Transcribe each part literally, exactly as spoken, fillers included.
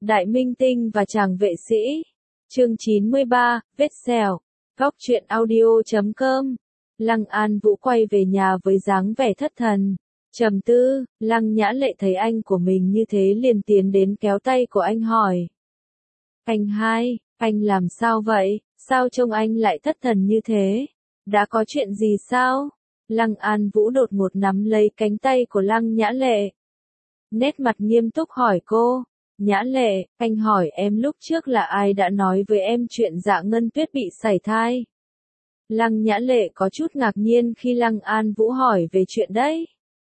Đại minh tinh và chàng vệ sĩ. Chương chín mươi ba, vết sẹo. Góc truyện audio chấm com. Lăng An Vũ quay về nhà với dáng vẻ thất thần. Trầm tư, Lăng Nhã Lệ thấy anh của mình như thế liền tiến đến kéo tay của anh hỏi. Anh hai, anh làm sao vậy? Sao trông anh lại thất thần như thế? Đã có chuyện gì sao? Lăng An Vũ đột ngột nắm lấy cánh tay của Lăng Nhã Lệ. Nét mặt nghiêm túc hỏi cô. Nhã Lệ, anh hỏi em lúc trước là ai đã nói với em chuyện Dạ Ngân Tuyết bị sảy thai? Lăng Nhã Lệ có chút ngạc nhiên khi Lăng An Vũ hỏi về chuyện đấy.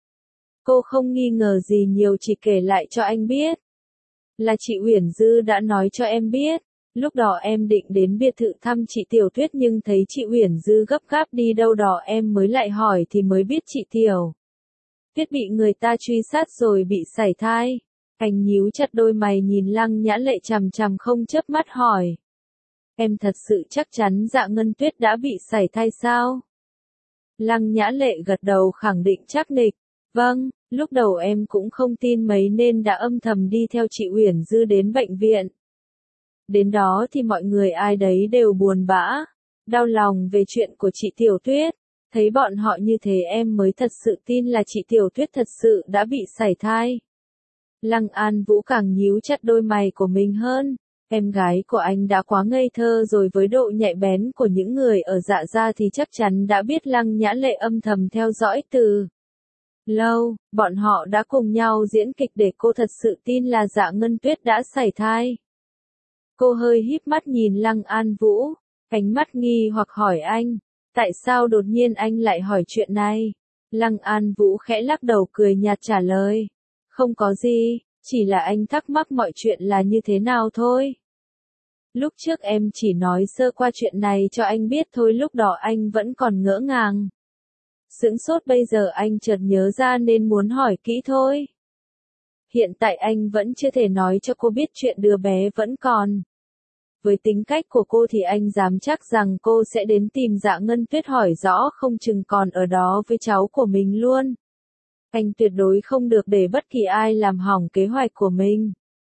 Cô không nghi ngờ gì nhiều, chỉ kể lại cho anh biết. Là chị Uyển Dư đã nói cho em biết. Lúc đó em định đến biệt thự thăm chị Tiểu Tuyết nhưng thấy chị Uyển Dư gấp gáp đi đâu đó em mới lại hỏi thì mới biết chị Tiểu Tuyết bị người ta truy sát rồi bị sảy thai. Anh nhíu chặt đôi mày nhìn Lăng Nhã Lệ chằm chằm không chớp mắt hỏi. Em thật sự chắc chắn Dạ Ngân Tuyết đã bị sảy thai sao? Lăng Nhã Lệ gật đầu khẳng định chắc nịch. Vâng, lúc đầu em cũng không tin mấy nên đã âm thầm đi theo chị Uyển Dư đến bệnh viện. Đến đó thì mọi người ai đấy đều buồn bã, đau lòng về chuyện của chị Tiểu Tuyết. Thấy bọn họ như thế em mới thật sự tin là chị Tiểu Tuyết thật sự đã bị sảy thai. Lăng An Vũ càng nhíu chặt đôi mày của mình hơn. Em gái của anh đã quá ngây thơ rồi, với độ nhạy bén của những người ở Dạ gia thì chắc chắn đã biết Lăng Nhã Lệ âm thầm theo dõi từ lâu. Bọn họ đã cùng nhau diễn kịch để cô thật sự tin là Dạ Ngân Tuyết đã sảy thai. Cô hơi híp mắt nhìn Lăng An Vũ, ánh mắt nghi hoặc hỏi anh, tại sao đột nhiên anh lại hỏi chuyện này? Lăng An Vũ khẽ lắc đầu cười nhạt trả lời, không có gì, chỉ là anh thắc mắc mọi chuyện là như thế nào thôi. Lúc trước em chỉ nói sơ qua chuyện này cho anh biết thôi, lúc đó anh vẫn còn ngỡ ngàng. Sững sốt, bây giờ anh chợt nhớ ra nên muốn hỏi kỹ thôi. Hiện tại anh vẫn chưa thể nói cho cô biết chuyện đứa bé vẫn còn. Với tính cách của cô thì anh dám chắc rằng cô sẽ đến tìm Dạ Ngân Tuyết hỏi rõ, không chừng còn ở đó với cháu của mình luôn. Anh tuyệt đối không được để bất kỳ ai làm hỏng kế hoạch của mình.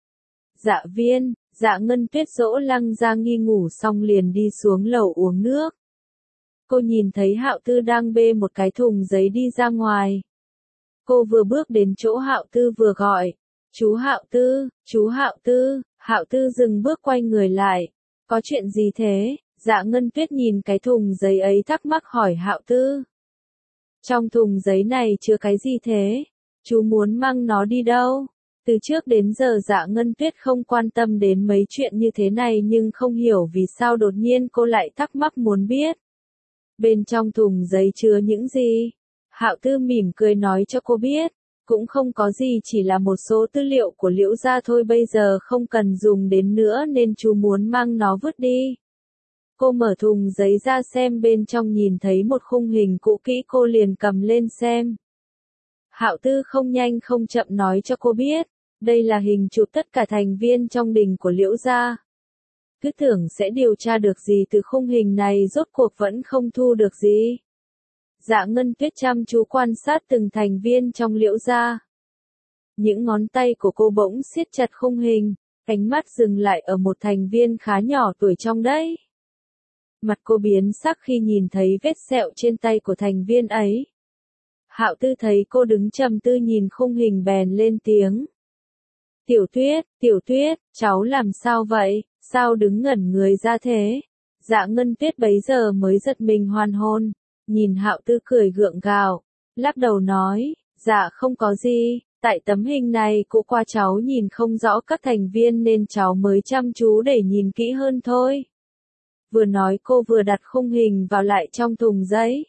Dạ Viên, Dạ Ngân Tuyết dỗ Lăng Gia Nghi ngủ xong liền đi xuống lầu uống nước. Cô nhìn thấy Hạo Tư đang bê một cái thùng giấy đi ra ngoài. Cô vừa bước đến chỗ Hạo Tư vừa gọi, chú Hạo Tư, chú Hạo Tư. Hạo Tư dừng bước quay người lại. Có chuyện gì thế? Dạ Ngân Tuyết nhìn cái thùng giấy ấy thắc mắc hỏi Hạo Tư. Trong thùng giấy này chứa cái gì thế? Chú muốn mang nó đi đâu? Từ trước đến giờ Dạ Ngân Tuyết không quan tâm đến mấy chuyện như thế này, nhưng không hiểu vì sao đột nhiên cô lại thắc mắc muốn biết. Bên trong thùng giấy chứa những gì? Hạo Tư mỉm cười nói cho cô biết. Cũng không có gì, chỉ là một số tư liệu của Liễu gia thôi, bây giờ không cần dùng đến nữa nên chú muốn mang nó vứt đi. Cô mở thùng giấy ra xem, bên trong nhìn thấy một khung hình cũ kỹ, cô liền cầm lên xem. Hạo Tư không nhanh không chậm nói cho cô biết, đây là hình chụp tất cả thành viên trong đình của Liễu gia. Cứ tưởng sẽ điều tra được gì từ khung hình này, rốt cuộc vẫn không thu được gì. Dạ Ngân Tuyết chăm chú quan sát từng thành viên trong Liễu gia. Những ngón tay của cô bỗng siết chặt khung hình, ánh mắt dừng lại ở một thành viên khá nhỏ tuổi trong đấy. Mặt cô biến sắc khi nhìn thấy vết sẹo trên tay của thành viên ấy. Hạo Tư thấy cô đứng trầm tư nhìn khung hình bèn lên tiếng. Tiểu Tuyết, Tiểu Tuyết, cháu làm sao vậy, sao đứng ngẩn người ra thế? Dạ Ngân Tuyết bấy giờ mới giật mình hoàn hồn. Nhìn Hạo Tư cười gượng gạo, lắc đầu nói, dạ không có gì, tại tấm hình này cũ qua cháu nhìn không rõ các thành viên nên cháu mới chăm chú để nhìn kỹ hơn thôi. Vừa nói cô vừa đặt khung hình vào lại trong thùng giấy.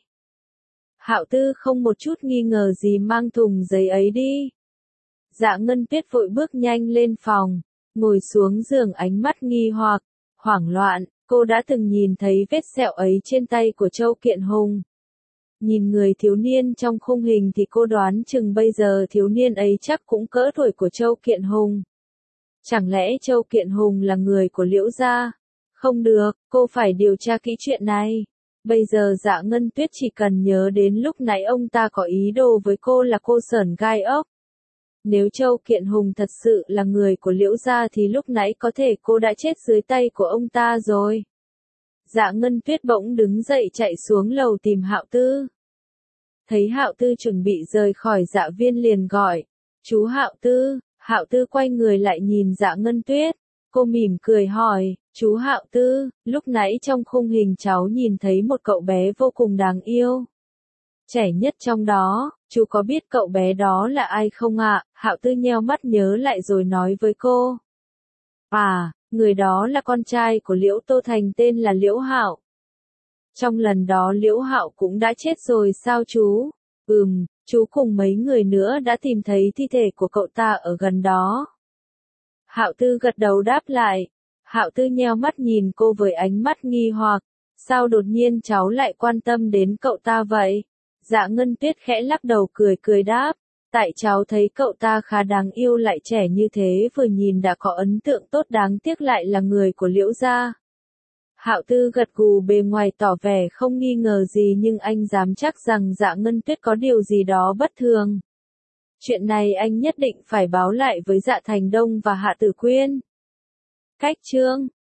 Hạo Tư không một chút nghi ngờ gì mang thùng giấy ấy đi. Dạ Ngân Tuyết vội bước nhanh lên phòng, ngồi xuống giường, ánh mắt nghi hoặc, hoảng loạn. Cô đã từng nhìn thấy vết sẹo ấy trên tay của Châu Kiện Hùng. Nhìn người thiếu niên trong khung hình thì cô đoán chừng bây giờ thiếu niên ấy chắc cũng cỡ tuổi của Châu Kiện Hùng. Chẳng lẽ Châu Kiện Hùng là người của Liễu gia? Không được, cô phải điều tra kỹ chuyện này. Bây giờ Dạ Ngân Tuyết chỉ cần nhớ đến lúc nãy ông ta có ý đồ với cô là cô sởn gai ốc. Nếu Châu Kiện Hùng thật sự là người của Liễu gia thì lúc nãy có thể cô đã chết dưới tay của ông ta rồi. Dạ Ngân Tuyết bỗng đứng dậy chạy xuống lầu tìm Hạo Tư. Thấy Hạo Tư chuẩn bị rời khỏi Dạ Viên liền gọi, chú Hạo Tư. Hạo Tư quay người lại nhìn Dạ Ngân Tuyết. Cô mỉm cười hỏi, chú Hạo Tư, lúc nãy trong khung hình cháu nhìn thấy một cậu bé vô cùng đáng yêu. Trẻ nhất trong đó, chú có biết cậu bé đó là ai không ạ? À? Hạo Tư nheo mắt nhớ lại rồi nói với cô. À, người đó là con trai của Liễu Tô Thành tên là Liễu Hạo. Trong lần đó Liễu Hạo cũng đã chết rồi sao chú? Ừm, chú cùng mấy người nữa đã tìm thấy thi thể của cậu ta ở gần đó. Hạo Tư gật đầu đáp lại. Hạo Tư nheo mắt nhìn cô với ánh mắt nghi hoặc. Sao đột nhiên cháu lại quan tâm đến cậu ta vậy? Dạ Ngân Tuyết khẽ lắc đầu cười cười đáp. Tại cháu thấy cậu ta khá đáng yêu lại trẻ như thế vừa nhìn đã có ấn tượng tốt đáng tiếc lại là người của Liễu gia. Hạo Tư gật gù bề ngoài tỏ vẻ không nghi ngờ gì nhưng anh dám chắc rằng Dạ Ngân Tuyết có điều gì đó bất thường. Chuyện này anh nhất định phải báo lại với Dạ Thành Đông và Hạ Tử Quyên. Cách chương